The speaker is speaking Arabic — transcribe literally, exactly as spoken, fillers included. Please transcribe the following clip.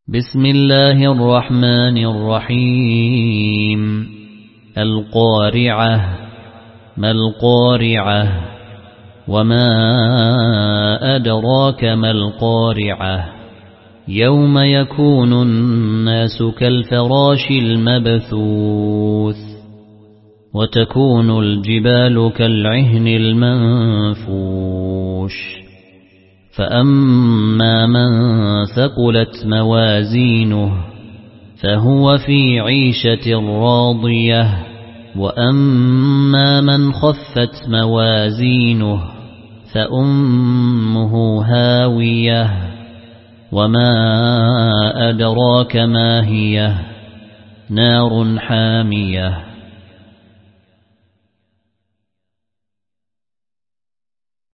بسم الله الرحمن الرحيم القارعة ما القارعة وما أدراك ما القارعة يوم يكون الناس كالفراش المبثوث وتكون الجبال كالعهن المنفوش فأما من ثقلت موازينه فهو في عيشة راضية وأما من خفت موازينه فأمه هاوية وما أدراك ما هي نار حامية